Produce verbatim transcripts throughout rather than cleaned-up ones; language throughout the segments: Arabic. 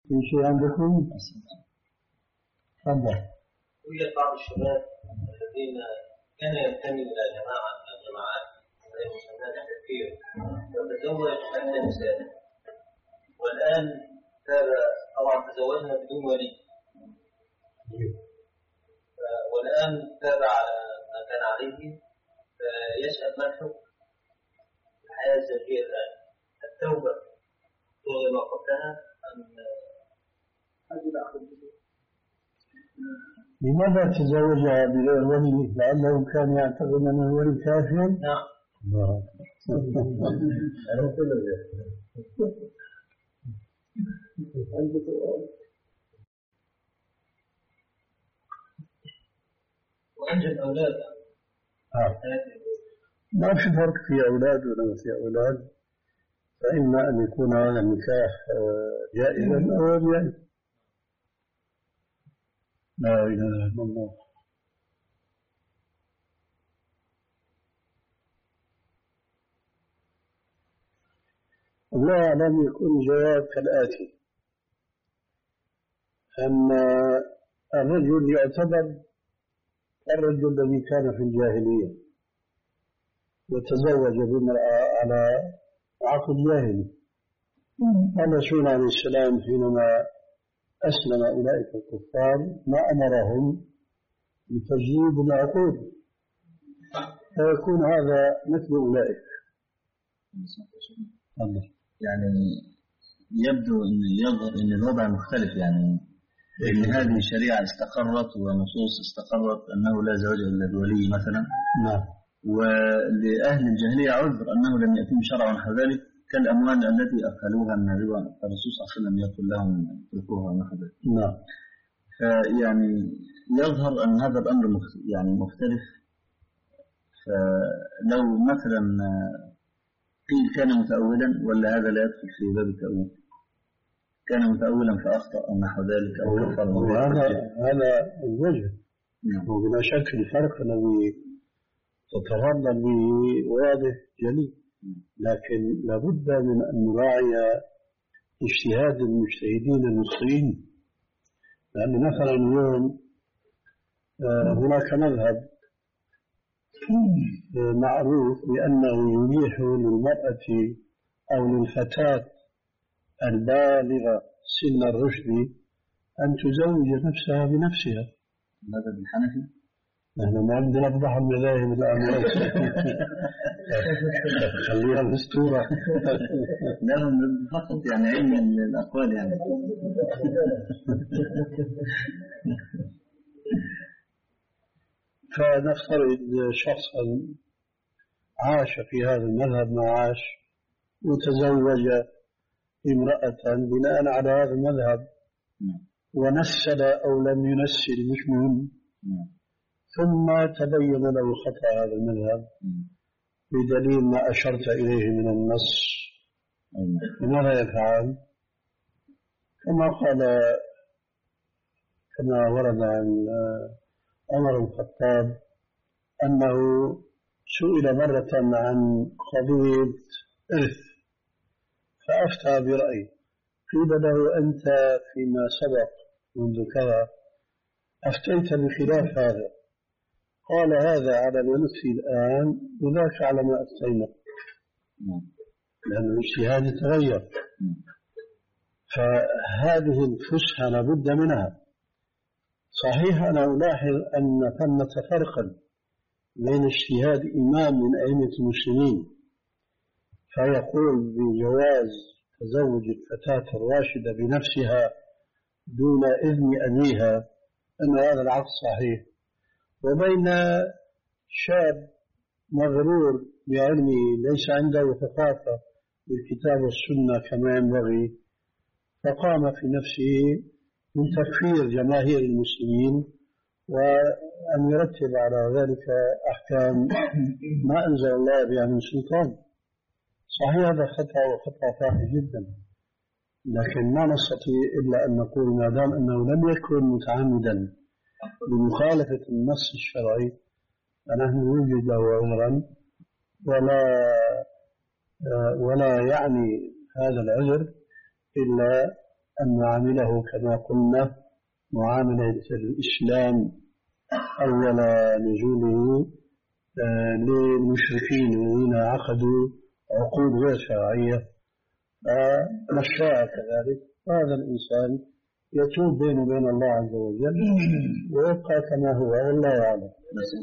في شيء عندكم؟ تفضل. يوجد بعض الشباب الذين كان ينتمي إلى جماعة من الجماعات المسماة التكفير وتزوج إحدى نسائه، والآن تاب، طبعا تزوجنا بدون ولي، والآن تاب على ما كان عليه، فيسأل ما الحكم الحياة الزوجية الآن؟ التوبة تلغي ما قبلها أم أجل أخذ؟ لماذا تزوجها بغير ولي؟ لأنه كان يعتقد أن الولي كافر؟ نعم. وأنجب أولاد. ما في فرق في أولاد ولا في أولاد، فإما أن يكون هذا النكاح جائزا أو غير جائز. لا إله إلا الله. الله أعلم. يكون الجواب كالآتي: أن الرجل يعتبر الرجل الذي كان في الجاهلية وتزوج بامرأة على عقد جاهلي. الرسول عليه السلام حينما أسلم أولئك الكفار ما أمرهم بتجديد العقود، فيكون هذا مثل أولئك. يعني يبدو أن يظهر أن الوضع مختلف، يعني أن هذه شريعة استقرت ونصوص استقرت أنه لا زواج إلا بولي مثلا. نعم. ولأهل الجاهلية عذر أنه لم يأتيهم شرع نحو ذلك، كالأموال التي أكلوها من الربا، الرسول صلى الله عليه وسلم يقول لهم اتركوها نحو ذلك. نعم. فيعني يظهر أن هذا الأمر يعني مختلف. فلو مثلا قيل كان متأولا، ولا هذا لا يدخل في باب التأويل؟ كان متأولا فأخطأ أو نحو ذلك أو كفر. هذا هذا الوجه. نعم. وبلا شك الفرق الذي تتفضل به واضح جلي، لكن لابد من أن نراعي اجتهاد المجتهدين المصريين. لأن مثلا اليوم هناك مذهب معروف بأنه يبيح للمرأة أو للفتاة البالغة سن الرشد أن تزوج نفسها بنفسها. هذا بالحنفي؟ نحن ما عندنا بضح المذاهب الآن. خليها مستورة. لا فقط يعني علم الأقوال يعني. فنفترض شخصا عاش في هذا المذهب ما عاش وتزوج امرأة بناء على هذا المذهب ونسل أو لم ينسل مش مهم، ثم تبين له خطأ هذا المذهب بدليل ما أشرت إليه من النص، ماذا يفعل؟ كما قال كما ورد عن عمر بن الخطاب أنه سئل مرة عن قضية إرث فأفتى برأي، قيل له أنت فيما سبق منذ كذا أفتيت بخلاف هذا، قال هذا على ما نفتي الآن وذاك على ما أفتينا، لأن الاجتهاد يتغير. فهذه الفسحة لابد منها. صحيح أنا ألاحظ أن ثمة فرقا بين اجتهاد إمام من أئمة المسلمين فيقول بجواز تزوج الفتاة الراشدة بنفسها دون إذن أبيها أن هذا العقد صحيح، وبين شاب مغرور بعلمه ليس عنده ثقافة بالكتاب والسنة كما ينبغي فقام في نفسه من تكفير جماهير المسلمين وأن يرتب على ذلك أحكام ما أنزل الله بها من سلطان. صحيح هذا خطأ وخطأ فاحش جدا، لكن ما نستطيع إلا أن نقول ما دام أنه لم يكن متعمدا بمخالفة النص الشرعي فنحن نوجد له عذرا، ولا ولا يعني هذا العذر إلا أن نعامله كما قلنا معاملة الإسلام أول نزوله للمشركين الذين عقدوا عقود غير شرعية مشاء كذلك. هذا الإنسان يتوب بينه وبين الله عز وجل ويبقى كما هو والله أعلم.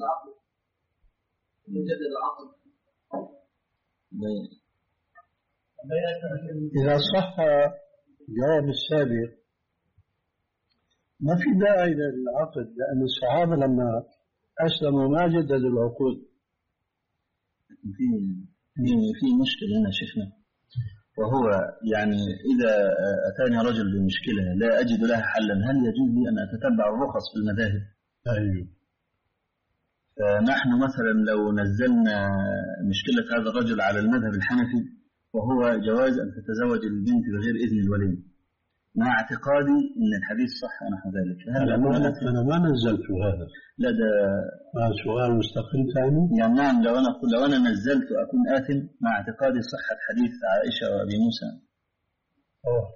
إذا صح الجواب السابق ما في داعي للعقد، لأن الصحابة لما أسلموا ما جددوا العقود. في في مشكلة هنا شيخنا، وهو يعني إذا أتاني رجل بمشكلة لا أجد لها حلا، هل يجوز لي أن أتتبع الرخص في المذاهب؟ أيوه. فنحن مثلا لو نزلنا مشكلة هذا الرجل على المذهب الحنفي وهو جواز أن تتزوج البنت بغير إذن الولي، مع اعتقادي أن الحديث صح نحو ذلك. أنا ما أنا ما نزلت هذا. لا ده سؤال مستقل ثاني. يعني نعم، لو أنا لو أنا نزلت أكون آثم مع اعتقادي صحة حديث عائشة وأبي موسى. أوه.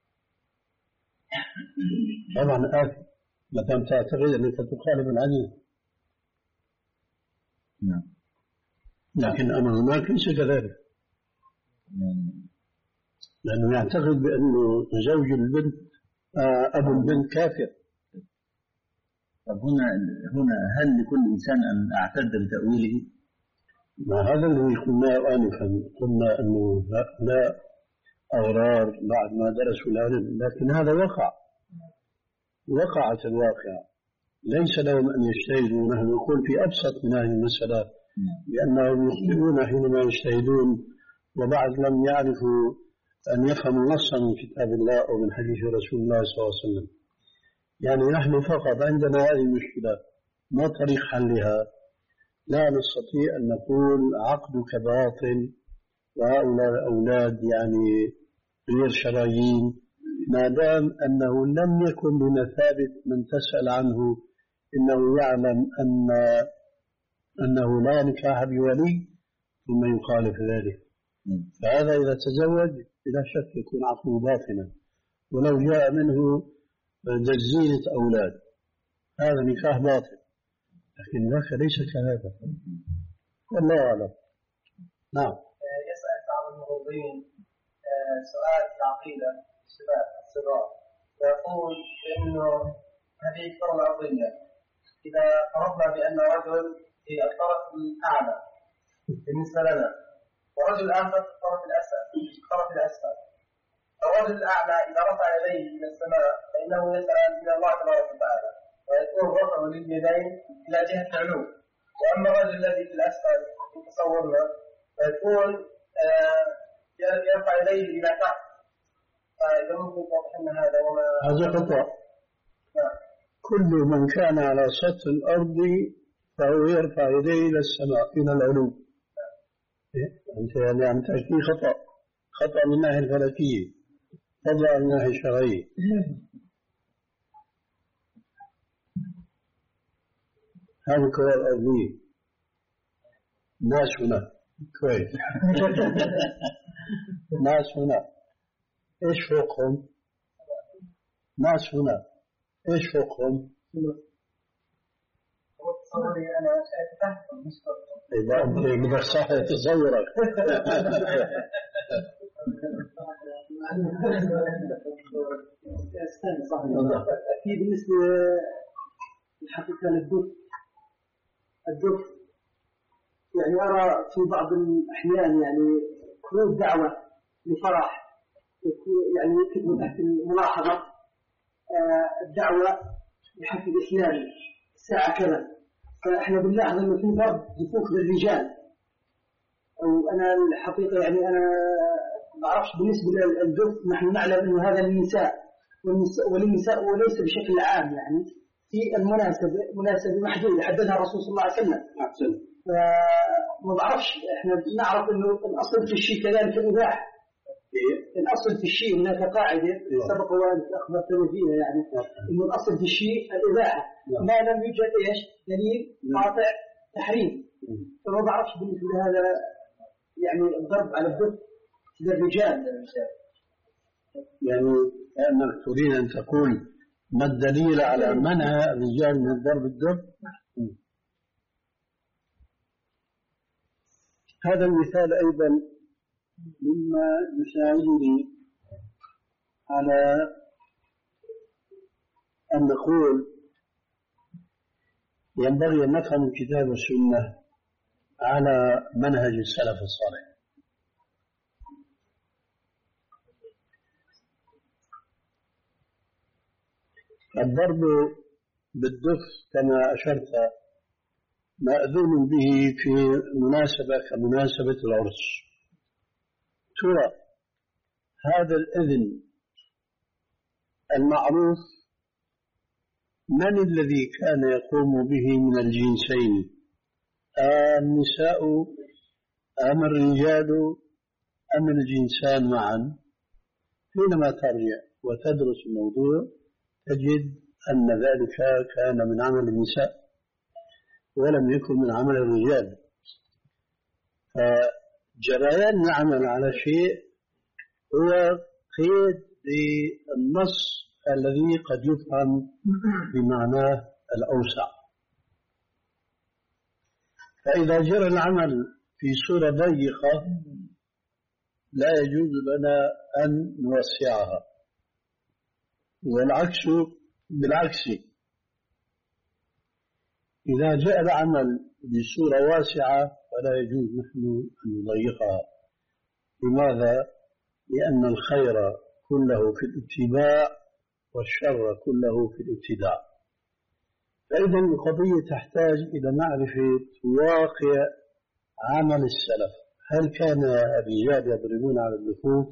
طبعا آثم ما دام تعتقد أنك تخالف الحديث. نعم. لكن أمر هناك ليس كذلك. نعم. لأنه يعتقد بأنه زوج البنت أبو البنت كافر. طب هنا هنا هل لكل إنسان أن أعتد بتأويله؟ ما هذا الذي قلناه آنفا، قلنا أنه لا أغرار بعد ما درسوا العلم، لكن هذا وقع وقعت الواقع، ليس لهم أن يجتهدوا. نحن نقول في أبسط من هذه المسألة بأنهم يخطئون حينما يجتهدون وبعد لم يعرفوا أن يفهموا نصا من كتاب الله أو من حديث رسول الله صلى الله عليه وسلم. يعني نحن فقط عندنا هذه المشكلة، ما طريق حلها؟ لا نستطيع أن نقول عقدك باطل وهؤلاء أولاد يعني غير شرعيين ما دام أنه لم يكن بمثابة من تسأل عنه إنه يعلم أن أنه لا نكاح بولي ثم يخالف ذلك. فهذا إذا تزوج بلا شك يكون عقله باطلا ولو جاء منه جزيرة أولاد، هذا نكاح باطل، لكن ذاك ليس كهذا. والله أعلم. نعم. يسأل بعض الموظفين سؤال في العقيدة الشباب الصغار، ويقول إنه هذه الكرة الأرضية إذا فرضنا بأن رجل في الطرف الأعلى بالنسبة لنا ورجل آخر في الطرف الأسفل الطرف الأسفل، الرجل الأعلى إذا رفع يديه إلى السماء فإنه يسأل من الله تبارك وتعالى ويكون رفعه لليدين إلى جهة العلو، وأما الرجل الذي في الأسفل في تصورنا فيكون آه يرفع يديه إلى تحت. فإذا ممكن توضح لنا هذا وما هذا خطأ. كل من كان على سطح الأرض فهو يرفع يديه إلى السماء إلى العلو. أنت يعني عم تحكي خطأ، خطأ من الناحية الفلكية، خطأ من الناحية الشرعية. هذه الكرة الأرضية، الناس هنا كويس. ناس هنا إيش فوقهم؟ ناس هنا إيش فوقهم؟ تصوري أنا أتفهم مستقبل. إذا أنت بدك صح تصورك. في بالنسبة الحقيقة للدف الدف يعني أرى في بعض الأحيان يعني خروج دعوة لفرح يعني يكتب تحت الملاحظة الدعوة لحفل الإسلام الساعة كذا، فإحنا بنلاحظ إنه في ضرب دفوف للرجال، أو أنا الحقيقة يعني أنا ما أعرفش بالنسبة للدف نحن نعلم إنه هذا للنساء وللنساء وليس بشكل عام، يعني في المناسبة مناسبة محدودة حددها الرسول صلى الله عليه وسلم. فما بعرفش إحنا نعرف إنه الأصل في الشيء كذلك الإباحة. الأصل في الشيء هناك قاعدة سبق وأنت أخبرتني فيها يعني إنه الأصل في الشيء الإباحة ما لم يوجد إيش دليل قاطع تحريم. فما بعرفش بالنسبة لهذا يعني الضرب على الدف للرجال يعني كأنك تريد أن تقول ما الدليل على منع الرجال من ضرب الدب؟ هذا المثال أيضا مما يساعدني على أن نقول ينبغي أن نفهم الكتاب والسنة على منهج السلف الصالح. الضرب بالدف كما أشرت مأذون به في مناسبة كمناسبة العرس. ترى هذا الإذن المعروف من الذي كان يقوم به من الجنسين؟ النساء أم الرجال أم الجنسان معا؟ حينما ترجع وتدرس الموضوع تجد أن ذلك كان من عمل النساء ولم يكن من عمل الرجال. فجريان العمل على شيء هو قيد للنص الذي قد يفهم بمعناه الأوسع. فإذا جرى العمل في صورة ضيقة لا يجوز لنا أن نوسعها، والعكس بالعكس. إذا جاء العمل بصورة واسعة فلا يجوز نحن أن نضيقها. لماذا؟ لأن الخير كله في الاتباع والشر كله في الابتداع. فإذا القضية تحتاج إلى معرفة واقع عمل السلف. هل كان الرجال يضربون على النفوس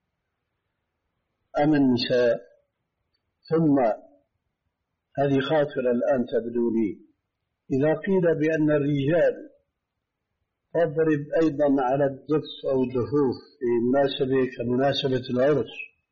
أم النساء؟ ثم هذه خاطرة الآن تبدو لي، إذا قيل بأن الرجال تضرب أيضا على الدف أو الدفوف في مناسبة كمناسبة العرس،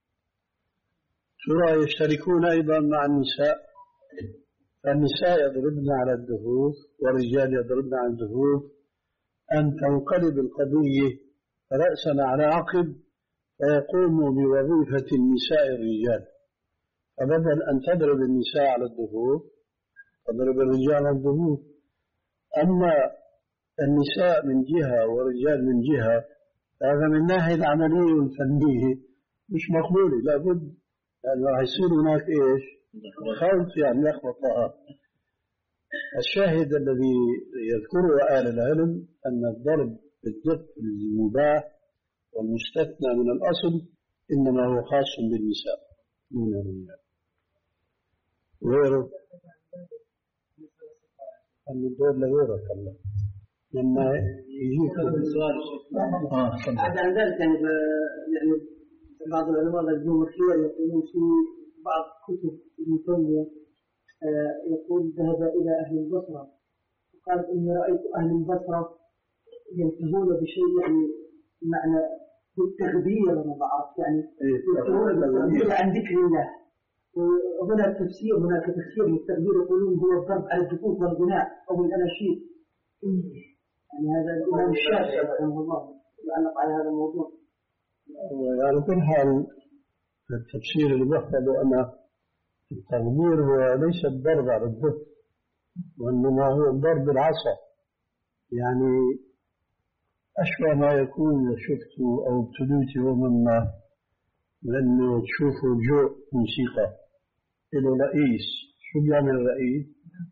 ترى يشتركون أيضا مع النساء؟ فالنساء يضربن على الدفوف والرجال يضربن على الدفوف، أن تنقلب القضية رأسا على عقب فيقوم بوظيفة النساء الرجال. فبدل أن تضرب النساء على الدفوف تضرب الرجال على الدفوف. أما النساء من جهة والرجال من جهة، هذا من ناحية العملية والفنية مش مقبول، لابد يعني راح يصير هناك إيش؟ خلط، يعني لخبطة. الشاهد الذي يذكره أهل العلم أن الضرب بالدف المباح والمستثنى من الأصل إنما هو خاص بالنساء دون الرجال. غيره الدور لغيره الله لما يجيك السؤال آه بعد عن ذلك يعني يعني بعض العلماء الجمهورية يقولون في بعض كتب ابن تيمية يقول ذهب إلى أهل البصرة وقال إني رأيت أهل البصرة ينتهون بشيء يعني معنى التغذية، أنا بعرف يعني ينتهون بالتغذية عن ذكر الله. وهنا التفسير هناك تفسير للتغذير يقولون هو الضرب على الجفوف والغناء أو الأناشيد. يعني هذا الإمام الشافعي رحمه الله يعلق على هذا الموضوع. على كل حال التفسير اللي بيحفظه أن التغيير هو ليس الضرب على الدف، وإنما هو الضرب بالعصا. يعني أشبه ما يكون إذا شفتوا أو ابتديتوا مما لأنه تشوفوا جو موسيقى له رئيس، شو بيعمل الرئيس؟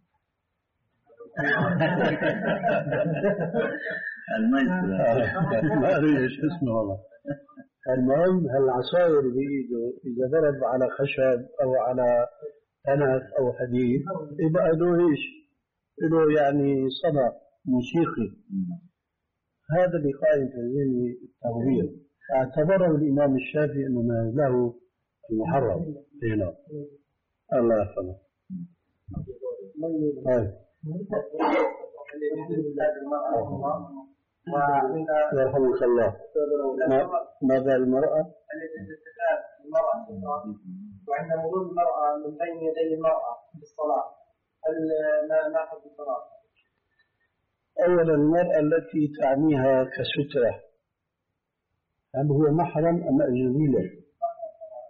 ما أدري إيش اسمه والله. المهم هالعصاير بإيده إذا ضرب على خشب أو على أنف أو حديد يبقى له إيش؟ له يعني صدى موسيقي. هذا اللي قائم في ذهن التغيير. اعتبره الإمام الشافعي أنه ما له المحرم هنا. الله يحفظه. يرحمك الله. ماذا المرأة؟ التي تتكلم المرأة وعند مرور المرأة من بين يدي المرأة في الصلاة، هل ناخذ الصلاة؟ أولا المرأة التي تعنيها كسترة هل هو محرم أم أجنبي له؟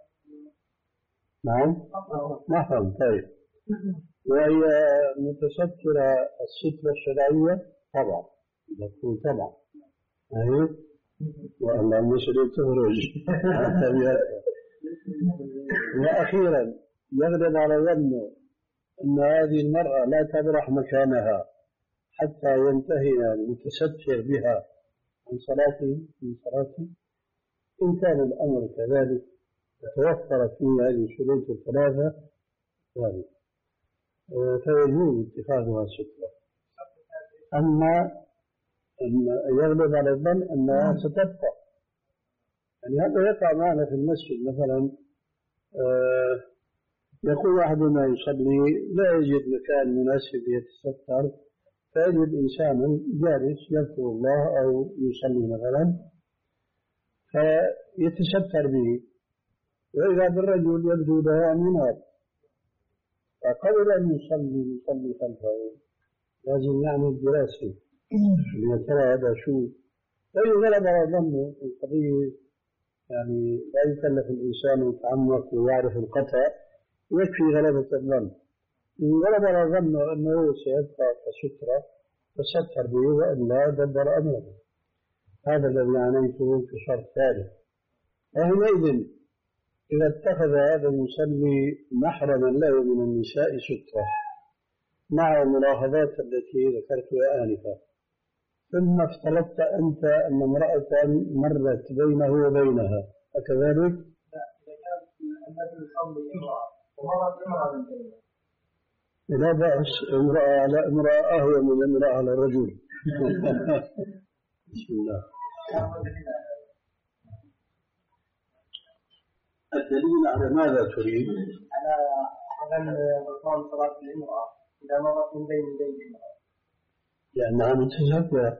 نعم محرم. طيب وهي متسترة السترة الشرعية طبعا تكون طبعا أيوه وأن المسجد تخرج. وأخيرا يغلب على ظنه أن هذه المرأة لا تبرح مكانها حتى ينتهي المتستر بها عن صلاته من صلاته. إن كان الأمر كذلك وتوفرت فيه هذه الشروط الثلاثة ذلك فيجوز اتخاذها سترة. أما أن يغلب على الظن أنها ستبقى، يعني هذا يقع معنا في المسجد مثلا آه يقول أحدنا يصلي لا يجد مكان مناسب يتستر فيجد إنسانا جالس يذكر الله أو يصلي مثلا فيتستر به، وإذا بالرجل يبدو له أمينات فقبل أن يصلي يصلي خلفه لازم يعمل الدراسة ليترى هذا شو. فإن غلب على ظنه القضية يعني لا يكلف الإنسان يتعمق ويعرف القطع يكفي غلبة الظن. إن غلب على ظنه أنه سيبقى كسترة تستر به وإلا دبر أمره. هذا الذي عنيته في شرط ثالث. وحينئذ إذا اتخذ هذا المصلي محرما له من النساء سترة مع الملاحظات التي ذكرتها آنفا، ثم افترضت أنت أن امرأة مرت بينه وبينها أكذلك؟ لا، إذا كانت النبي يصلي امرأة ومرت امرأة من بينها لا بأس، امرأة على امرأة أهون من امرأة على رجل. بسم الله. الدليل على ماذا تريد؟ على عدم بطلان صلاة الامرأة إذا مرت من بين يدي الامرأة، لأنها متزوجة.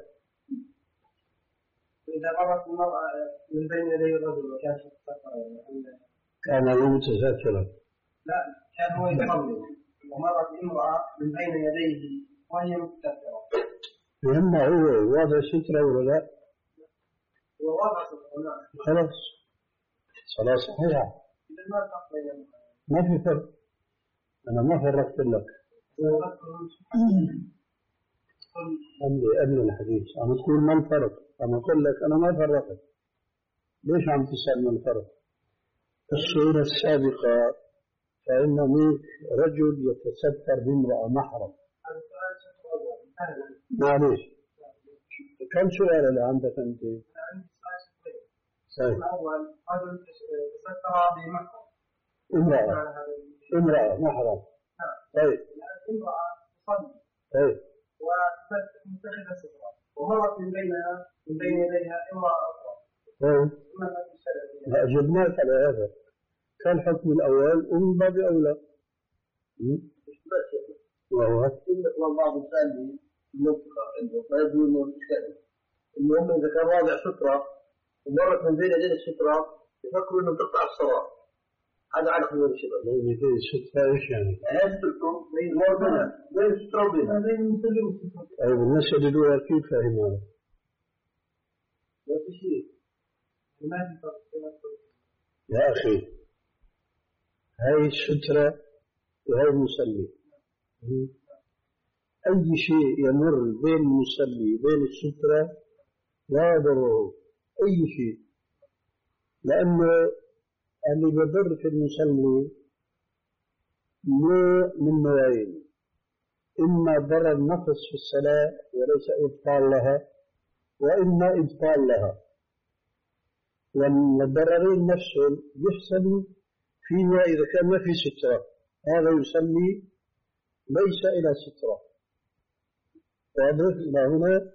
إذا مرت المرأة من بين يدي الرجل وكان كان هو متذاكرا. لا، كان هو يصلي ومرت امرأة من بين يديه وهي مستترة. لما هو واضع سترة ولا لا؟ هو واضع سترة. خلاص صلاة صحيحة. إذا ما فرق بينهما. ما في فرق. أنا ما فرقت لك. أملي قبل الحديث أنا تقول ما الفرق؟ أنا أقول لك أنا ما فرقت. ليش عم تسأل ما الفرق؟ الصورة السابقة فإن منك رجل يتستر بامرأة محرم. معليش كم سؤال اللي عندك أنت؟ طيب. الأول رجل تستر بمحرم. امرأة امرأة محرم. طيب. امرأة تصلي. طيب. ومتخذة سترة ومرت من بينها من بين يديها امرأة أخرى. طيب. لا أجبناك على هذا. كان حكم الأول ومن باب أولى. وهو يطلع بعض الثاني ينطق عنده فيبدو إنه مشكلة. المهم إذا كان واضع سترة ومرت من بين يدين السترة يفكروا إنه تقطع الصلاة. هذا على خير الشباب. بين يدي السترة إيش يعني؟ هذا بين وبينها بين السترة وبينها. بين المصلي والسترة. طيب الناس اللي كيف فاهم هذا؟ ما في شيء. ما في فرق. يا أخي هاي السترة وهاي المصلي. أي شيء يمر بين المصلي وبين السترة لا يضره أي شيء، لأنه اللي يضر في المصلي نوع من نوعين: إما ضرر نقص في الصلاة وليس إبطال لها، وإما إبطال لها. والضررين نفسهم يحصل فيما إذا كان ما في سترة، هذا يسمي ليس إلى سترة. واضح إلى هنا؟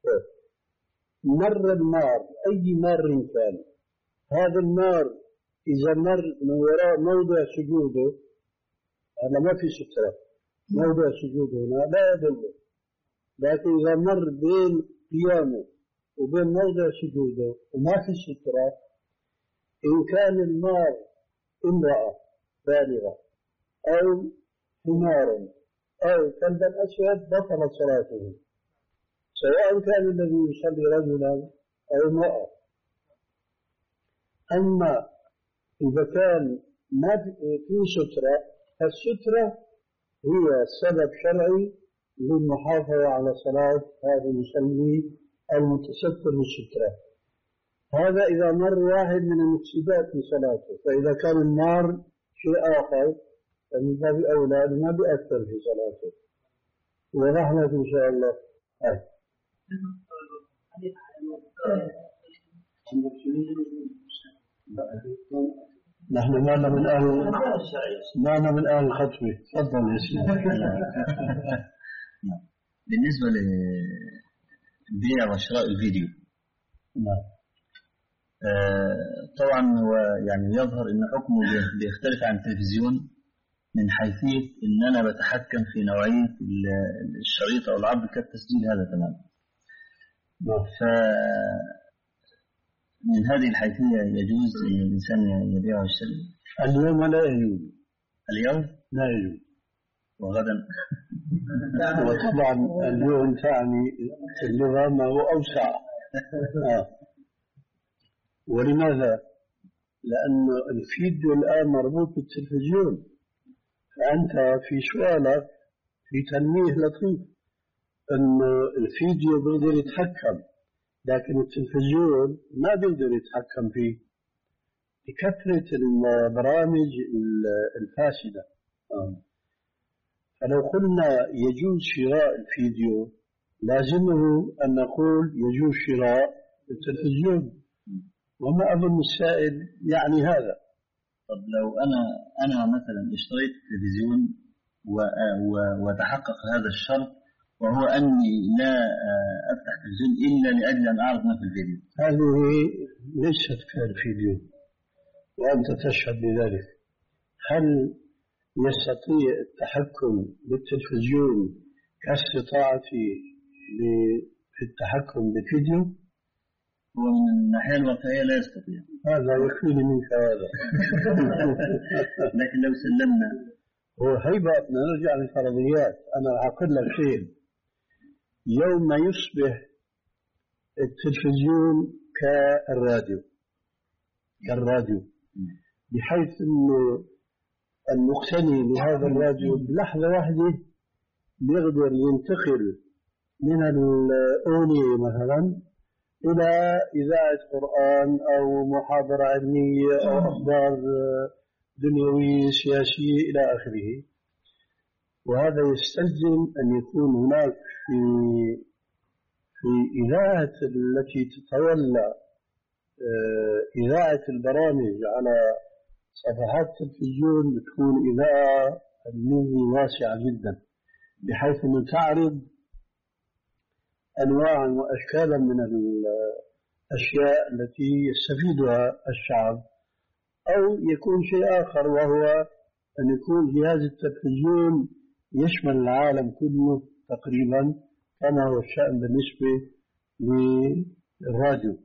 مر النار أي مار كان، هذا النار إذا مر من وراء موضع سجوده هذا ما في سترة، موضع سجوده هنا لا يدل. لكن إذا مر بين قيامه وبين موضع سجوده وما في سترة، إن كان النار امرأة بالغة أو حمار أو كلب أسود بطلت صلاته، سواء كان الذي يصلي رجلا أو امرأة. أما إذا كان ما في سترة. السترة هي سبب شرعي للمحافظة على صلاة هذا المصلي المتستر بالسترة. هذا إذا مر واحد من المفسدات في صلاته، فإذا كان النار شيء آخر فمن باب أولى ما بيأثر في صلاته. ورحمة إن شاء الله. أي. نحن ما من أهل ما من أهل الخطبة. تفضل يا سيدي. بالنسبة لبيع وشراء الفيديو، نعم. آه طبعا هو يعني يظهر ان حكمه بيختلف عن التلفزيون من حيثية ان انا بتحكم في نوعية الشريط او العرض كالتسجيل، هذا تمام. ف من هذه الحيثية يجوز ان الانسان يبيع ويشتري؟ اليوم لا يجوز. اليوم لا يجوز. وغدا وطبعا اليوم تعني اللغة ما هو أوسع. آه. ولماذا؟ لأن الفيديو الآن مربوط بالتلفزيون، فأنت في سؤالك في تنويه لطيف أن الفيديو بيقدر يتحكم، لكن التلفزيون ما بيقدر يتحكم فيه بكثرة البرامج الفاسدة. فلو قلنا يجوز شراء الفيديو لازمه أن نقول يجوز شراء التلفزيون، وما أظن السائل يعني هذا. طب لو أنا أنا مثلا اشتريت تلفزيون وتحقق هذا الشرط، وهو أني لا أفتح تلفزيون إلا لأجل أن أعرض ما في الفيديو، هذه ليست كالفيديو وأنت تشهد بذلك. هل يستطيع التحكم بالتلفزيون كاستطاعتي في التحكم بالفيديو؟ هو من الناحية الواقعية لا يستطيع. هذا يكفيني منك هذا. لكن لو سلمنا هو هيبة نرجع للفرضيات. أنا أعقد لك شيء. يوم ما يصبح التلفزيون كالراديو كالراديو بحيث أنه المقتني لهذا الراديو بلحظة واحدة يقدر ينتقل من الأغنية مثلا إلى إذاعة قرآن أو محاضرة علمية أو أخبار دنيوية سياسية إلى آخره. وهذا يستلزم أن يكون هناك في في إذاعة التي تتولى إذاعة البرامج على صفحات التلفزيون بتكون إذاعة علمية واسعة جدا، بحيث أن تعرض أنواعا وأشكالا من الأشياء التي يستفيدها الشعب. أو يكون شيء آخر، وهو أن يكون جهاز التلفزيون يشمل العالم كله تقريبا كما هو الشأن بالنسبة للراديو.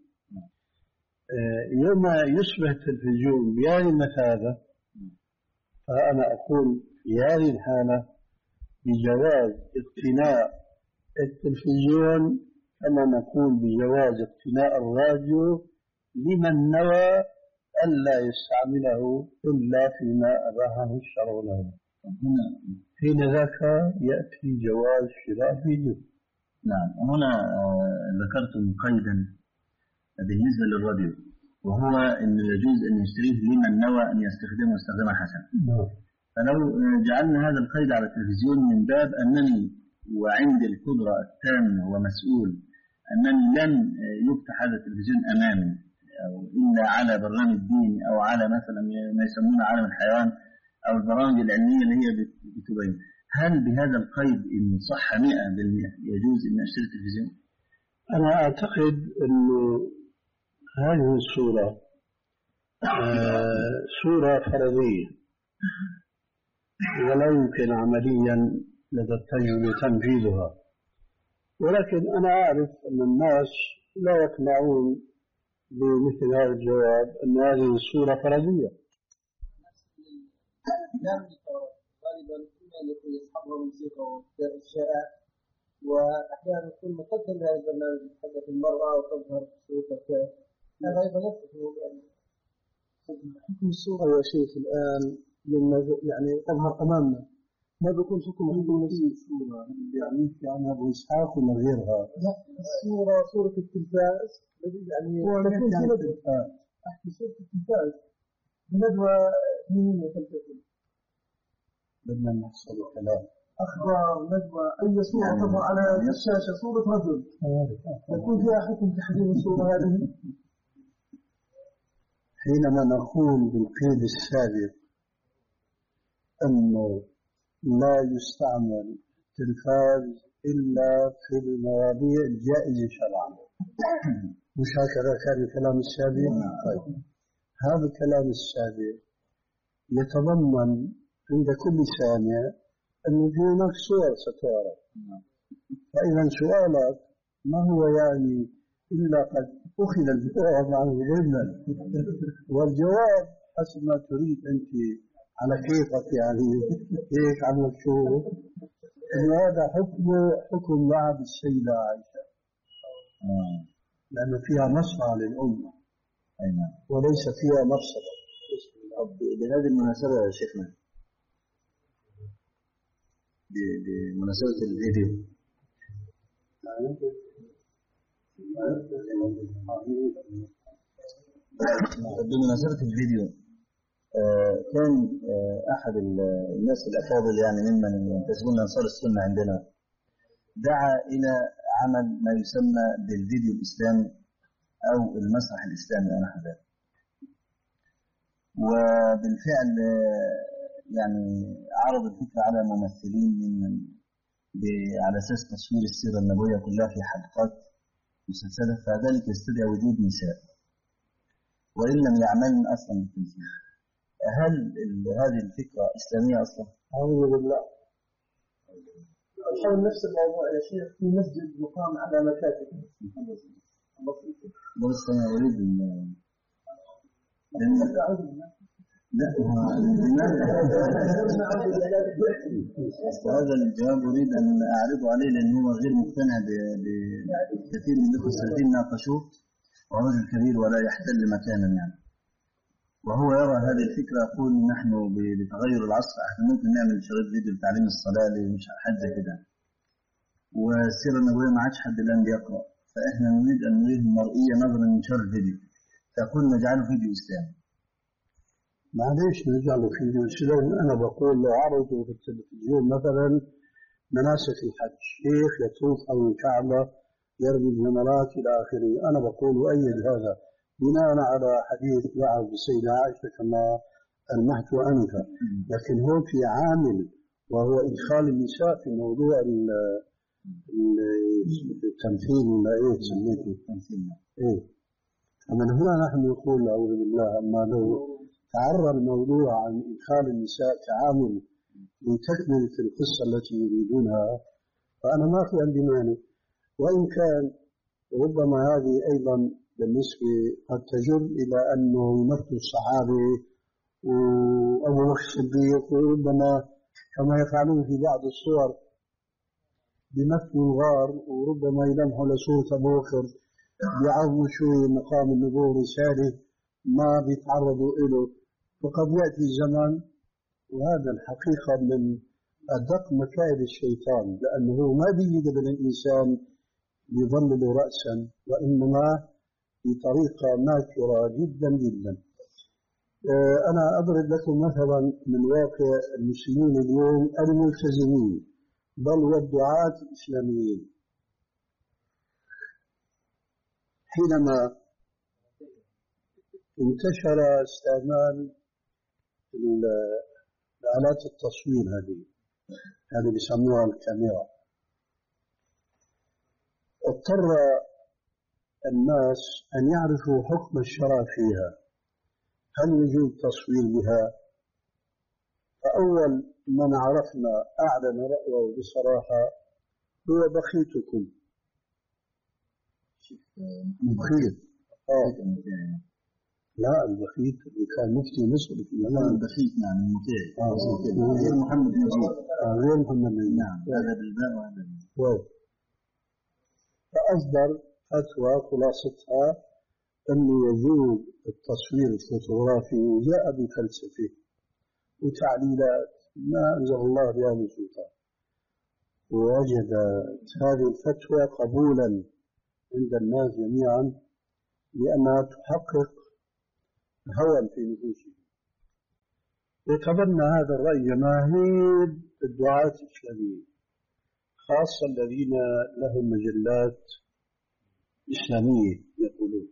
يوم يصبح التلفزيون بهذه المثابة، فأنا أقول في هذه الحالة بجواز اقتناء التلفزيون كما نقول بجواز اقتناء الراديو لمن نوى ألا يستعمله إلا فيما أباحه الشرع له. حين ذاك يأتي جواز شراء فيديو. نعم. هنا ذكرتم قيدا بالنسبة للراديو، وهو أنه يجوز أن يشتريه لمن نوى أن يستخدمه استخداما حسنا. نعم. فلو جعلنا هذا القيد على التلفزيون من باب أنني وعندي القدرة التامة ومسؤول أنني لن يفتح هذا التلفزيون أمامي أو إلا على برنامج ديني أو على مثلا ما يسمونه عالم الحيوان أو البرامج العلمية اللي هي بتبين، هل بهذا القيد إن صح مئة بالمئة يجوز أن أشتري التلفزيون؟ أنا أعتقد أنه هذه الصورة آه صورة فرضية ولا يمكن عمليا لدى التجربة تنفيذها، ولكن أنا أعرف أن الناس لا يقنعون بمثل هذا الجواب أن هذه الصورة فرضية. غالبا إما يكون يصحبها موسيقى والشائع، وأحيانا يكون مقدم لهذا البرنامج يتحدث المرأة وتظهر صورتها، هذا أيضا يصف حكم الصورة يا شيخ الآن لما يعني تظهر أمامنا ما بيكون حكم حكم نفس الصورة يعني يعني أبو إسحاق ولا غيرها؟ لا الصورة صورة التلفاز يعني تكون في ندوة أحكي صورة التلفاز ندوة دينية تلتزم بدنا نحصل الكلام أخبار ندوة أي صورة تظهر على الشاشة صورة رجل يكون فيها حكم تحريم الصورة هذه. حينما نقول بالقيد السابق أنه لا يستعمل التلفاز إلا في المواضيع الجائزة شرعا مش هكذا كان الكلام السابق؟ طيب. هذا الكلام السابق يتضمن عند كل سامع أنه في هناك صور ستعرض فإذا سؤالك ما هو يعني إلا قد أخذ الجواب عنه ضمنا والجواب حسب ما تريد أنت على كيفك يعني هيك عم تشوف إنه هذا حكم حكم لعب السيدة عائشة لأن فيها مصلحة للأمة وليس فيها مفسدة. بهذه المناسبة يا شيخنا بمناسبة الفيديو بمناسبة الفيديو آه كان آه أحد الناس الأفاضل يعني ممن ينتسبون لأنصار السنة عندنا دعا إلى عمل ما يسمى بالفيديو الإسلامي أو المسرح الإسلامي أنا حذر وبالفعل آه يعني عرض الفكرة على ممثلين من على أساس تصوير السيرة النبوية كلها في حلقات مسلسلة فذلك يستدعي وجود نساء وإن لم يعملن أصلا بالتمثيل. هل هذه الفكرة إسلامية أصلا؟ أعوذ بالله. حول نفس الموضوع يا شيخ في مسجد مقام على مكاتب. بس أنا أريد أن لا هذا الجواب أريد أن أعرضه عليه لأنه هو غير مقتنع بكثير من الأخوة السلفيين ناقشوه ورجل كبير ولا يحتل مكانا يعني وهو يرى هذه الفكرة يقول نحن بتغير العصر احنا ممكن نعمل شريط فيديو لتعليم الصلاة مش حاجة كده والسيرة النبوية ما عادش حد الآن بيقرأ فإحنا نريد أن نريه المرئية نظرا من شر الفيديو فقل نجعله فيديو إسلامي. معليش نجعله فيديو إسلامي أنا بقول لو عرضوا في التلفزيون مثلا مناسك الحج شيخ يطوف حول الكعبة يرمي الجمرات إلى آخره أنا بقول أيد هذا بناء على حديث وعظ السيدة عائشة كما المحت وأنفا لكن هو في عامل وهو إدخال النساء في موضوع التمثيل ولا إيه سميته التمثيل إيه فمن هنا نحن نقول أعوذ بالله أما لو تعرى الموضوع عن إدخال النساء كعامل لتكملة القصة التي يريدونها فأنا ما في عندي مانع وإن كان ربما هذه أيضا بالنسبة قد تجر إلى أنه يمثل الصحابة وأبو بكر الصديق وربما كما يفعلون في بعض الصور بمثل الغار وربما يلمحوا لصورة أبو بكر بيعظموا شوي مقام النبوة ورسالة ما بيتعرضوا إله وقد يأتي زمن وهذا الحقيقة من أدق مكائد الشيطان لأنه ما بيجد من الإنسان يظلل رأسا وإنما بطريقة ناكرة جدا جدا. أنا أضرب لكم مثلا من واقع المسلمين اليوم الملتزمين بل والدعاة الإسلاميين حينما انتشر استعمال آلات التصوير هذه هذه بيسموها الكاميرا اضطر الناس أن يعرفوا حكم الشرع فيها هل يجوز تصوير بها فأول من عرفنا أعلن رأيه بصراحة هو بخيتكم بخيت آه. لا البخيت اللي كان مفتي مصر لا البخيت نعم المطيع آه. غير محمد نجيب آه. غير محمد نجيب نعم هذا بالباء وهذا بالباء فأصدر فتوى خلاصتها أنه يجوز التصوير الفوتوغرافي وجاء بفلسفة وتعليلات ما أنزل الله بها من سلطان، ووجدت هذه الفتوى قبولا عند الناس جميعا لأنها تحقق هوى في نفوسهم. يتبنى هذا الرأي جماهير الدعاة الإسلاميين، خاصة الذين لهم مجلات إسلامية يقولون.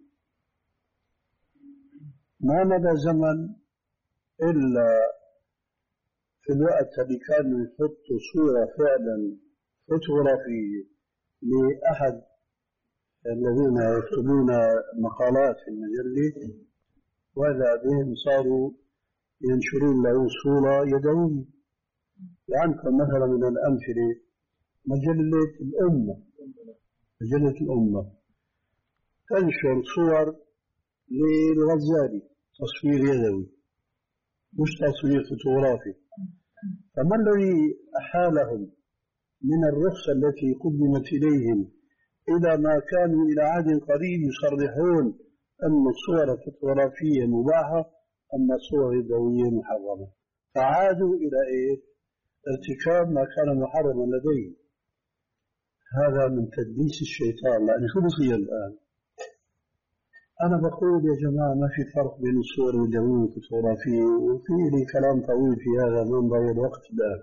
ما مدى زمن إلا في الوقت اللي كانوا يحطوا صورة فعلا فوتوغرافية لأحد الذين يكتبون مقالات في المجلة، وإذا بهم صاروا ينشرون له صورة يدوية. لعنكم مثلا من الأمثلة مجلة الأمة، مجلة الأمة تنشر صور للغزالي تصوير يدوي مش تصوير فوتوغرافي. فما الذي أحالهم من الرخصة التي قدمت إليهم إلى ما كانوا إلى عهد قريب يصرحون أن الصور الفوتوغرافية مباحة أما الصور اليدوية محرمة، فعادوا إلى إيه؟ ارتكاب ما كان محرما لديهم. هذا من تدليس الشيطان. لأن شو بصير الآن؟ أنا بقول يا جماعة ما في فرق بين الصور اليدوية والفوتوغرافية، وفي لي كلام طويل في هذا ما نضيع الوقت الآن.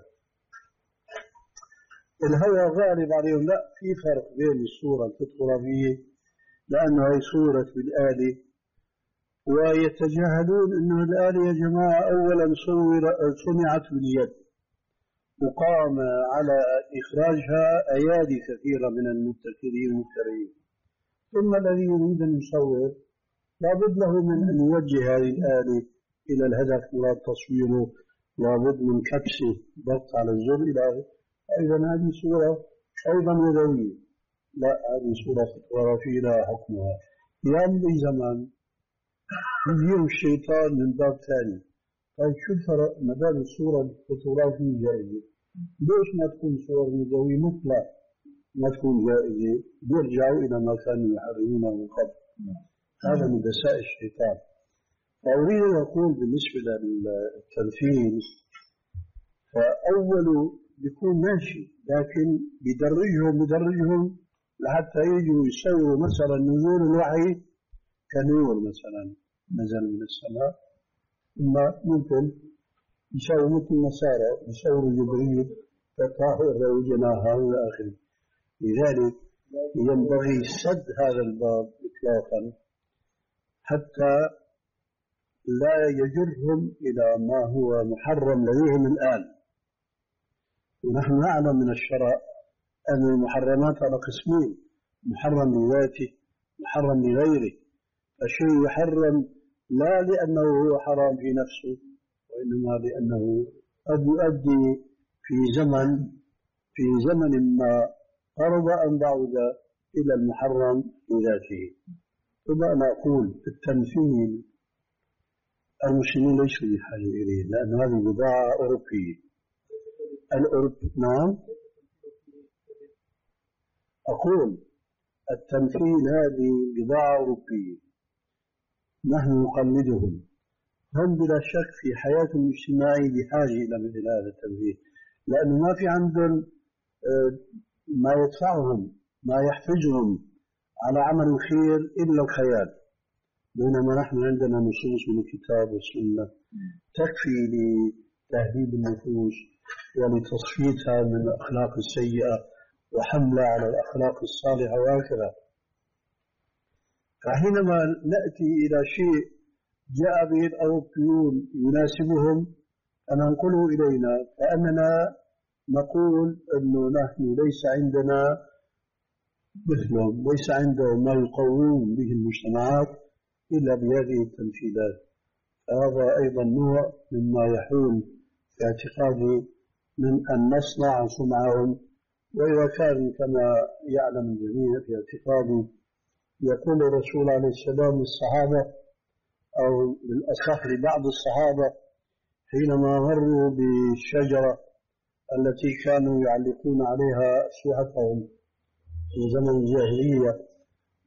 الهوى غالب عليهم. لا، في فرق بين الصورة الفوتوغرافية لأنه هي صورة بالآلة، ويتجاهلون أنه الآلة يا جماعة أولا صنعت باليد وقام على إخراجها أيادي كثيرة من المبتكرين والمخترعين. ثم الذي يريد أن يصور لابد له من أن يوجه هذه الآلة إلى الهدف مراد تصويره، لابد من كبسه ضغط على الزر إلى آخره. أيضا هذه صورة أيضا يدوية، لا هذه صورة فوتوغرافية لها حكمها. يامضي زمان يجيه الشيطان من باب ثاني. طيب شو الفرق ما دام الصورة الفوتوغرافية جائزة، ليش ما تكون صور يدوية مطلق ما تكون جائزة؟ بيرجعوا إلى ما كانوا يحرمونه من قبل. هذا من دساء الشيطان. فأريد أن أقول بالنسبة للتمثيل فأول بيكون ماشي، لكن بدرجهم بدرجهم لحتى يجوا يصوروا مثلا نزول الوحي كنور مثلا نزل من السماء، ثم ممكن يسووا مثل النصارى يصوروا جبريل فطاهر وجناها إلى آخره. لذلك ينبغي سد هذا الباب إطلاقا حتى لا يجرهم إلى ما هو محرم لديهم الآن. ونحن نعلم من الشرع أن المحرمات على قسمين: محرم لذاته، محرم لغيره. الشيء يحرم لا لأنه هو حرام في نفسه، وإنما لأنه قد يؤدي في زمن في زمن ما قرب أن بعد إلى المحرم لذاته. ثم أنا أقول التمثيل المسلمين ليسوا بحاجة إليه، لأن هذه بضاعة أوروبية. الأوروب نعم أقول التمثيل هذه بضاعة أوروبية، نحن نقلدهم. هم بلا شك في حياتهم الاجتماعية بحاجة إلى مثل هذا التمثيل، لأنه ما في عندهم ما يدفعهم ما يحفزهم على عمل الخير إلا الخيال، بينما نحن عندنا نصوص من الكتاب والسنة تكفي لتهذيب النفوس ولتصفيتها من الأخلاق السيئة وحملها على الأخلاق الصالحة وهكذا. فحينما نأتي إلى شيء جاء به الأوروبيون يناسبهم فننقله إلينا، فأننا نقول أنه نحن ليس عندنا مثلهم، ليس عندهم ما يقوون به المجتمعات إلا بهذه التمثيلات. هذا أيضا نوع مما يحول في اعتقادي من أن نصنع صنعهم. وإذا كان كما يعلم الجميع في اعتقادي يقول الرسول عليه السلام للصحابة أو بالأصح لبعض الصحابة حينما مروا بالشجرة التي كانوا يعلقون عليها أسلحتهم في زمن الجاهلية،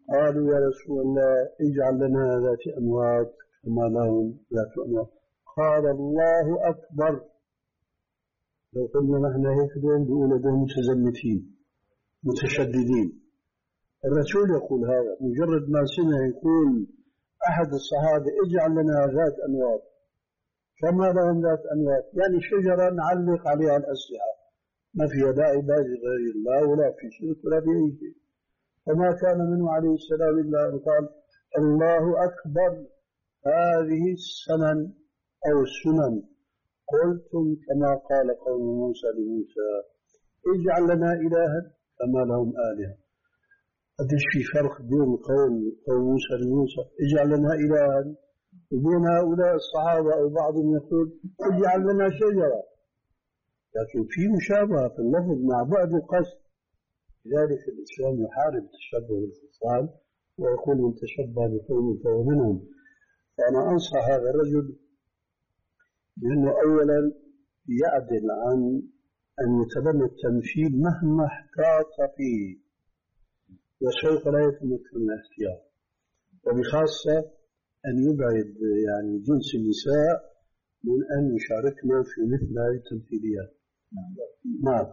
قالوا يا رسول الله اجعل لنا ذات أنواط كما لهم ذات أنواط. قال الله أكبر. لو قلنا نحن هيك دون بيقولوا دون متزمتين متشددين. الرسول يقول هذا مجرد ما سمع يقول أحد الصحابة اجعل لنا ذات أنواط كما لهم ذات أنواط، يعني شجرة نعلق عليها الأسلحة ما فيها داعي باقي غير الله ولا في شرك ولا في أي شيء. فما كان منه عليه السلام إلا أن قال الله أكبر هذه السنن أو السنن. قلتم كما قال قوم موسى لموسى اجعل لنا إلها كما لهم آلهة. قديش في فرق بين قول قوم موسى لموسى اجعل لنا إلها وبين هؤلاء الصحابة أو بعضهم يقول اجعل لنا شجرة، لكن في مشابهة في اللفظ مع بعض القصد. لذلك الإسلام يحارب التشبه بالكفار ويقول من تشبه بقوم فهو منهم. فأنا أنصح هذا الرجل بأنه أولا يعدل عن أن يتبنى التمثيل مهما احتاط فيه وسوف لا يتمكن من الاختيار، وبخاصة أن يبعد يعني جنس النساء من أن يشاركنا في مثل هذه التمثيليات. نعم.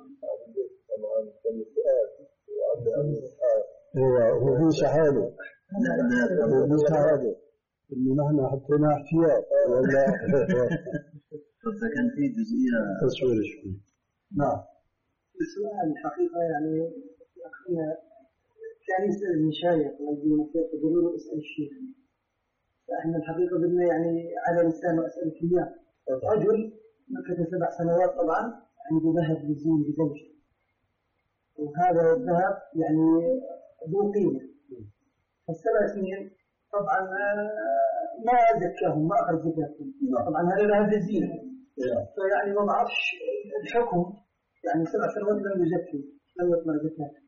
هو هو سحاله هو سحاله إنه نحن حطينا احتياط ولا بس كان في جزئية تصوير شوي. نعم. السؤال الحقيقة يعني أخينا كان يسأل المشايخ الذين يقولون له اسأل الشيخ، فإحنا الحقيقة بدنا يعني على لسان وأسألك إياه. رجل مكث سبع سنوات طبعا عنده ذهب لزين بدمشق، وهذا الذهب يعني ذو قيمة. فالسبع سنين طبعا ما زكاهم ما أخذ زكاتهم، طبعا هذا ذهب لزين، فيعني ما بعرفش الحكم يعني سبع سنوات لم يزكي لم يطلع زكاة.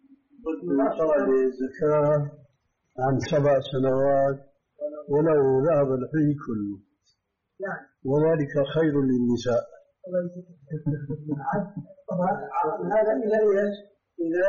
الزكاة عن سبع سنوات ولو ذهب الحي كله يعني وذلك خير للنساء. طبعا هذا إذا إيش إذا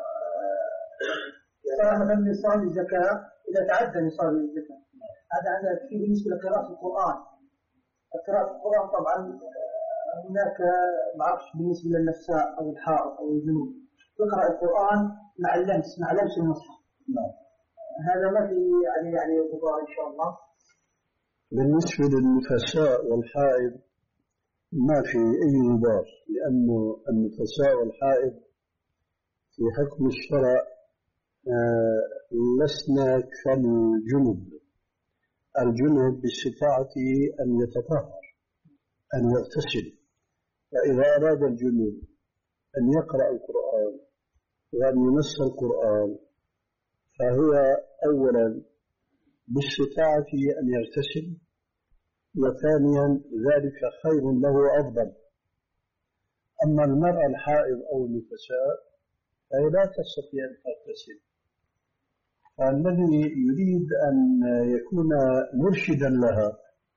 صار من نصاب الزكاة إذا تعدى نصاب الزكاة. هذا هذا في بالنسبة لقراءة القرآن. قراءة القرآن طبعا هناك ما أعرفش بالنسبة للنساء أو الحائض أو الجنوب تقرأ القرآن مع اللمس مع لمس المصحف. نعم. هذا ما في يعني يعني غبار إن شاء الله. بالنسبة للنفساء والحائض ما في أي غبار، لأنه النفساء والحائض في حكم الشرع آه لسنا كالجنب. الجنب باستطاعته أن يتطهر أن يغتسل، فإذا أراد الجنب أن يقرأ القرآن وأن يمس القرآن فهو أولا باستطاعته أن يغتسل، وثانيا ذلك خير له وأفضل. أما المرأة الحائض أو النفساء فهي لا تستطيع أن تغتسل، فالذي يريد أن يكون مرشدا لها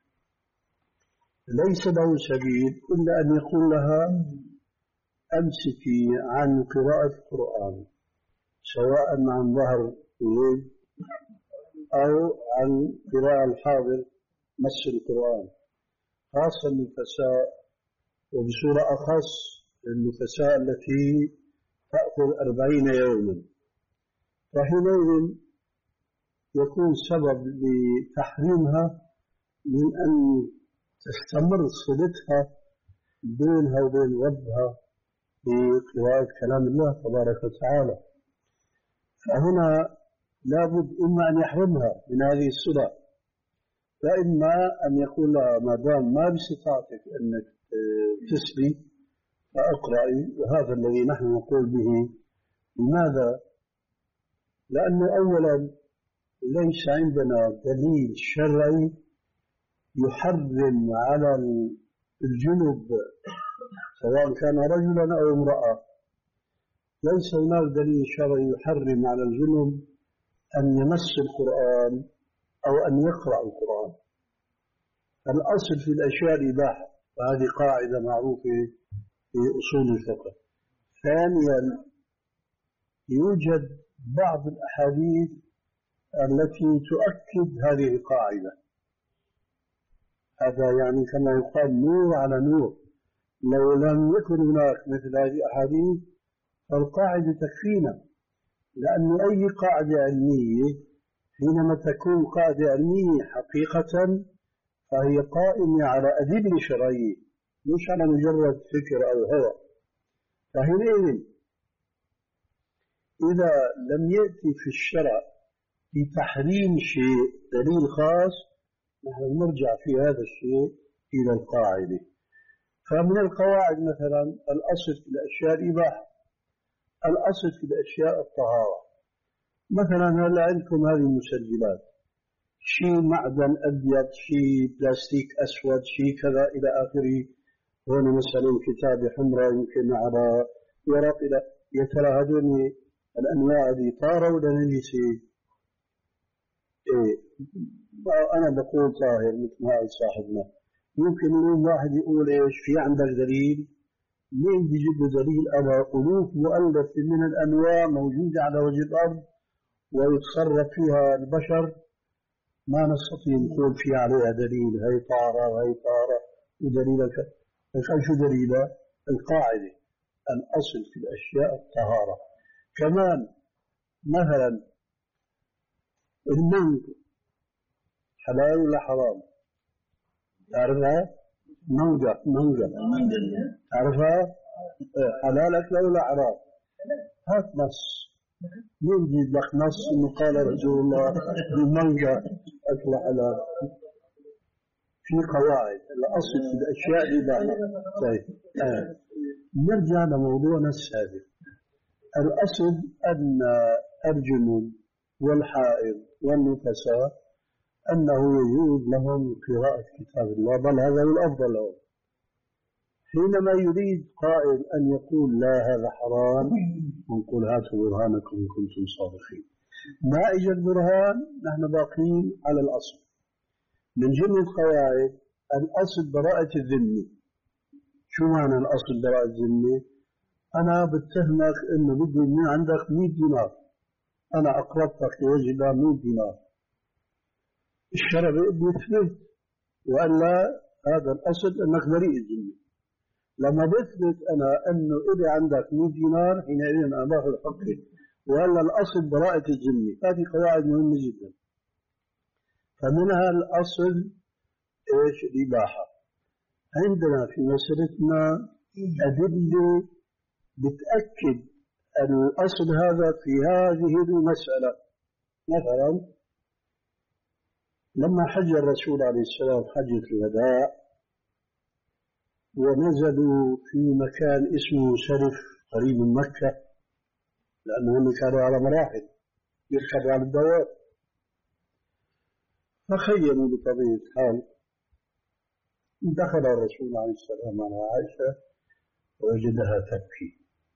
ليس له سبيل إلا أن يقول لها أمسكي عن قراءة القرآن سواء عن ظهر الليل أو عن قراءة الحاضر مس القرآن، خاصة النفساء وبصورة أخص النفساء التي تأخذ أربعين يوما، فحينئذ يكون سبب لتحريمها من أن تستمر صلتها بينها وبين ربها بقراءة كلام الله تبارك وتعالى. فهنا لابد إما أن يحرمها من هذه الصلة، وإما أن يقول لها ما دام ما باستطاعتك أنك تسري فأقرأي، وهذا الذي نحن نقول به. لماذا؟ لأنه أولا ليس عندنا دليل شرعي يحرم على الجنب سواء كان رجلا أو امرأة، ليس هناك دليل شرعي يحرم على الجنب أن يمس القرآن أو أن يقرأ القرآن. الأصل في الأشياء الإباحة، وهذه قاعدة معروفة في أصول الفقه. ثانيا يوجد بعض الأحاديث التي تؤكد هذه القاعدة. هذا يعني كما يقال نور على نور. لو لم يكن هناك مثل هذه الأحاديث فالقاعدة تكفينا، لأن أي قاعدة علمية حينما تكون قاعدة علمية حقيقة فهي قائمة على أدلة شرعية مش على مجرد فكر أو هوى. فحينئذ إذا لم يأتي في الشرع بتحريم شيء دليل خاص نحن نرجع في هذا الشيء إلى القاعدة. فمن القواعد مثلا الأصل في الأشياء الإباحة، الأصل في الأشياء الطهارة. مثلا هل عندكم هذه المسجلات شيء معدن أبيض، شيء بلاستيك أسود، شيء كذا إلى آخره. هنا مثلا كتابة حمراء يمكن على ورق، إلى يا ترى هذول الأنواع دي طارة ولا نجسة؟ إيه أنا بقول طاهر مثل هذا صاحبنا. يمكن اليوم واحد يقول إيش في عندك دليل؟ مين بيجيب دليل على ألوف مؤلفة من الأنواع موجودة على وجه الأرض ويتصرف فيها البشر؟ ما نستطيع نقول في عليها دليل، هي طارة وهي طارة ودليل كذا. شو دليلها؟ القاعدة الأصل في الأشياء الطهارة. كمان مثلا المانجو حلال ولا حرام؟ تعرفها؟ مانجا مانجا تعرفها؟ حلال أكله ولا حرام؟ هات نص، مين يجيب لك نص إنه قال رسول الله المانجا أكل حلال؟ في قواعد الأصل في الأشياء الإباحة. طيب آه. نرجع لموضوعنا السابق. الأصل أن الجنون والحائض والنفساء أنه يجوز لهم قراءة كتاب الله، بل هذا هو الأفضل لهم. حينما يريد قائل أن يقول لا هذا حرام نقول هاتوا برهانكم إن كنتم صادقين. ما إجا البرهان نحن باقين على الأصل. من جملة القواعد الأصل براءة الذمة. شو معنى الأصل براءة الذمة؟ أنا بتهمك إنه بدي من عندك مئة دينار، أنا أقرضتك لوجه الله مئة دينار، الشرع بده يثبت وإلا هذا الأصل أنك بريء الذمة. لما بثبت أنا أنه إذا عندك مئة دينار حينئذ أنا باخذ حقي، وإلا الأصل براءة الذمة. هذه قواعد مهمة جدا. فمنها الأصل إيش؟ الإباحة. عندنا في مسألتنا أدلة بتأكد الأصل هذا في هذه المسألة. مثلا لما حج الرسول عليه السلام حجة الوداع ونزلوا في مكان اسمه سرف قريب من مكة، لأنهم كانوا على مراحل يركبوا على الدواب، فخيموا بطبيعة الحال. دخل الرسول عليه السلام على عائشة ووجدها تبكي.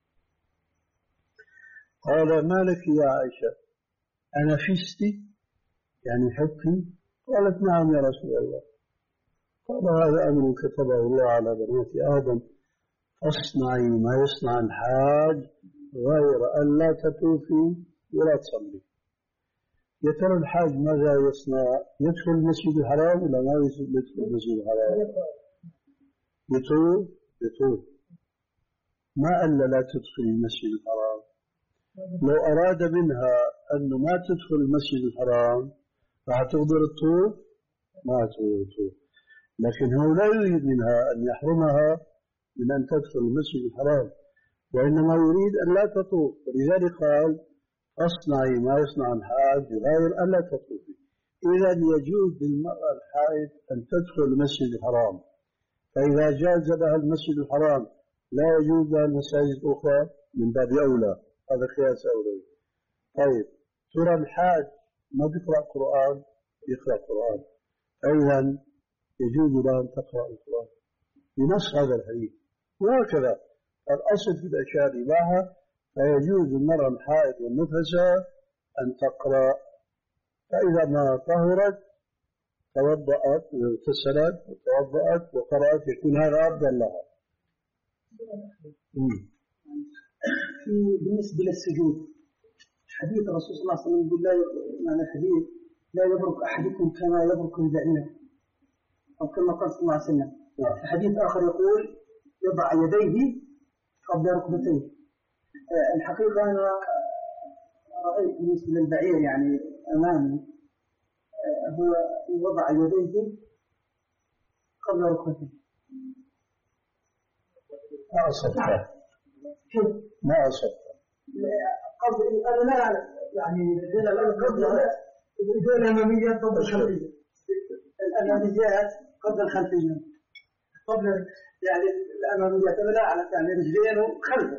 قال ما لك يا عائشة أنفستي؟ يعني حبتي؟ قالت نعم يا رسول الله. قال هذا أمر كتبه الله على بنات آدم، فاصنعي ما يصنع الحاج غير أن لا تطوفي ولا تصلي. يا ترى الحاج ماذا يصنع؟ يدخل المسجد الحرام ولا ما يدخل المسجد الحرام؟ يطوف يطوف. ما قال لا تدخل المسجد الحرام. لو أراد منها أنه ما تدخل المسجد الحرام راح تقدر تطوف؟ ما تقدر تطوف. لكن هو لا يريد منها أن يحرمها من أن تدخل المسجد الحرام، وإنما يريد أن لا تطوف. ولذلك قال اصنعي ما يصنع الحاج غير أن لا تطوفي. إذا يجوز للمرأة الحائض أن تدخل المسجد الحرام، فإذا جاز لها المسجد الحرام لا يجوز لها المساجد الأخرى من باب أولى. هذا قياس أولوي. طيب ترى الحاج ما بيقرأ قرآن؟ يقرأ قرآن، أيضا يجوز لها أن تقرأ القرآن بنص هذا الحديث. وهكذا الأصل في الأشياء الإباحة، فيجوز المرأة الحائض والنفسة أن تقرأ. فإذا ما طهرت توضأت واغتسلت وتوضأت وقرأت يكون هذا أفضل لها. بالنسبة للسجود حديث الرسول صلى الله عليه وسلم يقول لا يعني حديث لا يبرك أحدكم كما يبرك البعير أو كما قال صلى الله عليه وسلم. في حديث آخر يقول يضع يديه قبل ركبتيه. الحقيقة أنا رأيت بالنسبة للبعير يعني أمامي هو وضع يديه قبل ركبتيه. ما أصبته ما أصبته قبل أنا لا أعلم يعني قبل الرجال الأماميات قبل الخلفية، الأماميات قبل الخلفية، قبل يعني الأماميات أنا لا أعلم يعني رجلين وخلف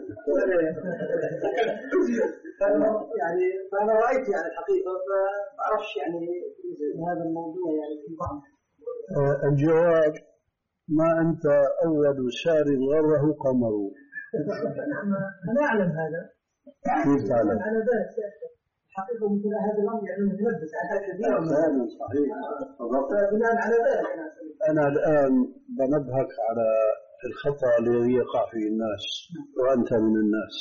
يعني فأنا رأيت يعني الحقيقة ما أعرفش يعني هذا الموضوع يعني في بعض. الجواب ما أنت أول شهر غره قمره. أنا أعلم هذا. كيف تعلم؟ على ذلك الحقيقة مثل هذا الأمر يعني متلبس على كثير من صحيح. بناء على ذلك أنا الآن بنبهك على الخطأ الذي يقع فيه الناس وأنت من الناس.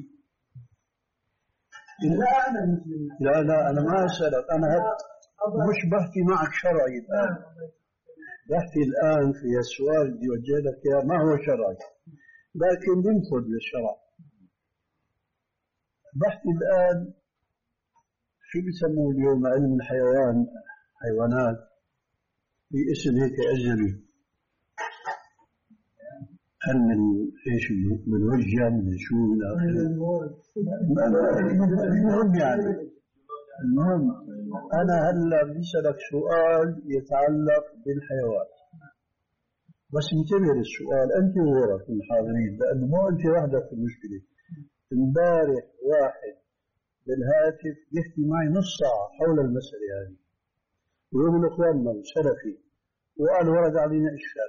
لا أنا مثل الناس. لا لا أنا ما أسألك، أنا مش بحكي معك شرعي الآن. بحكي الآن في السؤال اللي وجه لك ما هو شرعي لكن بنفذ للشرع. بحكي الآن شو بيسموه اليوم علم الحيوان حيوانات في اسم هيك أجنبي، علم ايش من وجه من شو من المهم يعني المهم أنا هلا بسألك سؤال يتعلق بالحيوان بس انتبه للسؤال أنت وغيرك من الحاضرين لأنه مو أنت وحدك في المشكلة. امبارح واحد بالهاتف يحكي معي نص ساعة حول المسألة هذه ويوم الأخواننا وسلفي وقال ورد علينا إشكال.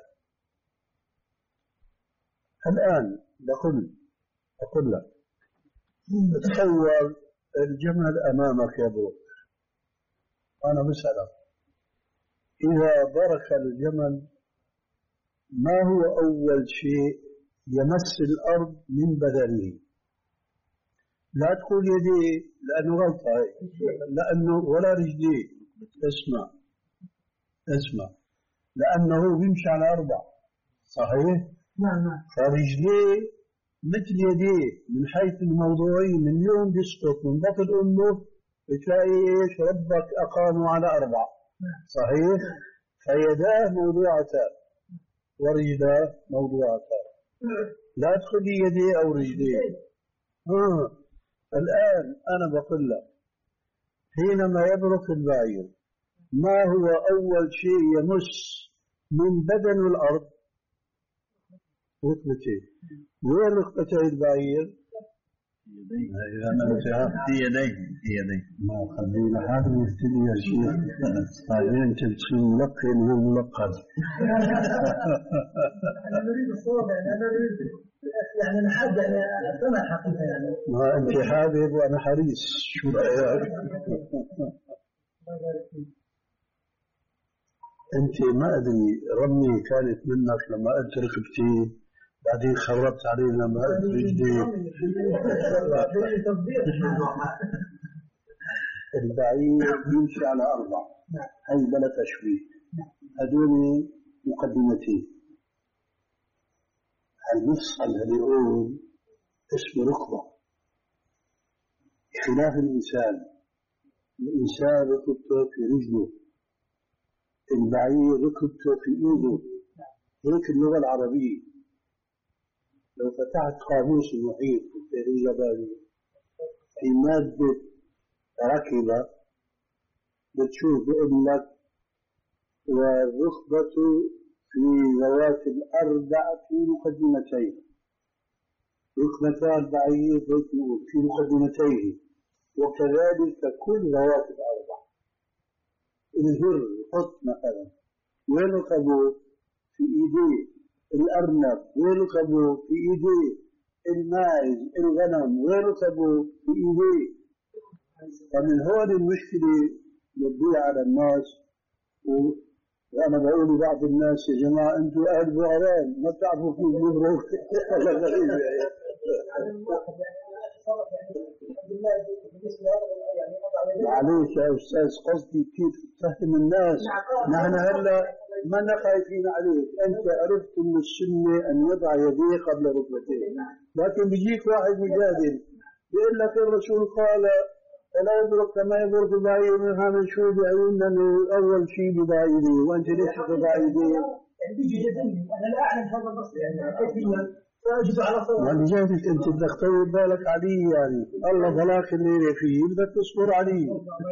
الآن بقول أقول لك تصور الجمل أمامك يا بروك، أنا بسألك إذا برك الجمل ما هو أول شيء يمس الأرض من بدنه؟ لا تقول يديه لأنه غلطة لأنه ولا رجليه، اسمع اسمع لأنه بيمشي على أربع صحيح؟ نعم نعم. فرجليه مثل يديه من حيث الموضوعي من يوم بيسقط من بطن أمه بتلاقي إيش ربك أقاموا على أربع صحيح؟ فيداه موضوعتان ورجلاه موضوعتان. لا تخلي يديه أو رجليه. آه. الآن أنا بقول لك حينما يبرك البعير ما هو أول شيء يمس من بدن الأرض؟ ركبتين. وين ركبتي البعير؟ إذا ما في يديه في يديه ما خلينا هذا يفتدي يا شيخ بعدين أنت بتصير ملقن وهو ملقن. أنا أريد الصواب يعني أنا أريد يعني أنا حابب يعني أسمع الحقيقة يعني. ما أنت حابب وأنا حريص شو رأيك؟ أنت ما أدري رمي كانت منك لما قلت ركبتي بعدين خربت علينا لما قلت رجلي. البعير يمشي على أربع هاي بلا تشويه هدول مقدمتين. المفصل اللي يقول اسمه ركبة خلاف الإنسان. الإنسان ركبته في رجله، البعير ركبته في إيده. هيك اللغة العربية لو فتحت قاموس المحيط في الياباني في مادة ركبة بتشوف بيقول لك والركبة في ذوات الأربع في مقدمتين. ركبتا البعير في مقدمتيه وكذلك كل ذوات الأربع. الهر الحط مثلا وين ركبه؟ في إيديه. الأرنب وين ركبه؟ في إيديه. الماعز الغنم وين ركبه؟ في إيديه. فمن هون المشكلة بتضيع على الناس. وأنا بقول لبعض الناس يا جماعة أنتوا أهل بغران ما بتعرفوا كيف نبروا. الله غريب يعني. معليش يا أستاذ، قصدي كيف تفهم الناس. نحن هلا ما خايفين عليك، أنت عرفت من السنة أن يضع يديه قبل ركبتيه، لكن بيجيك واحد مجادل بيقول لك الرسول قال فلا يبرك كما يبرك البعير منها من شو بعيوننا انه اول شيء بضع يديه، وانت ليش تضع يديه؟ يعني بيجي جدلني وانا لا اعلم هذا النص، يعني كيفيا فاجد على صوت. ولذلك انت بدك تطول بالك عليه، يعني الله بلاك الليله فيه بدك تصبر عليه.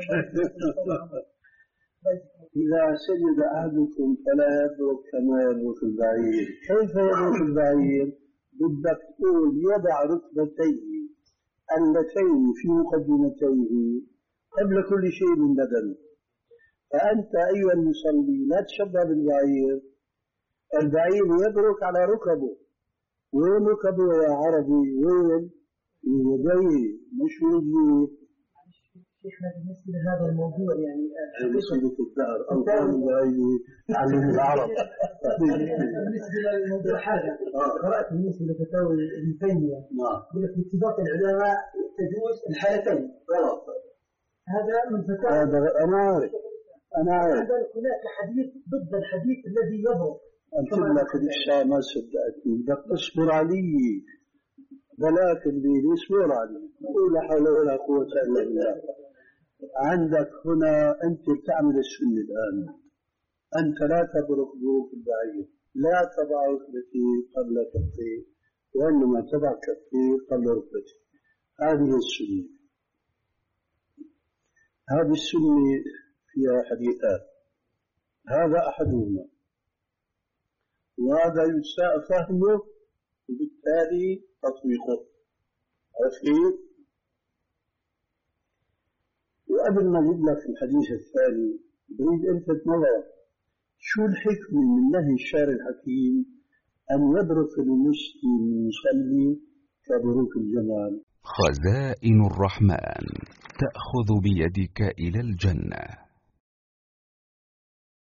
إذا سجد أحدكم فلا يبرك كما يبرك البعير. كيف يبرك البعير؟ بدك تقول يضع ركبتيه اللتين في مقدمتيه قبل كل شيء من بدن. فأنت أيها المصلي لا تشبه بالبعير، البعير يبرك على ركبه. وين ركبه يا عربي؟ وين؟ يديه مش رجليه. شيخنا بالنسبة لهذا الموضوع يعني مصيبة الدهر أو كان تعلم العرب. بالنسبة للموضوع هذا قرأت بالنسبة لفتاوى ابن تيمية يقول لك باتفاق العلماء تجوز الحالتين. غلط. هذا من فتاوى. هذا أنا عارف. أنا عارف. هناك حديث ضد الحديث الذي يضرب. قلت لك الإشاء ما صدقتني، بدك تصبر عليه. بلاك اللي يصبر عليه. لا حول ولا قوة إلا بالله. عندك هنا أنت بتعمل السنة الآن، أنت لا تبرك بروك البعير، لا تضع ركبتي قبل كفي، وإنما تضع كفي قبل ركبتي. هذه السنة. هذه السنة فيها حديثان، هذا أحدهما، وهذا يساء فهمه وبالتالي تطبيقه. عرفت؟ وقبل ما أجيب لك الحديث الثاني بريد ألفت نظرك شو الحكمة من نهي الشارع الحكيم أن يبرك المسلم المصلي كبروك الجمال. خزائن الرحمن تأخذ بيدك إلى الجنة.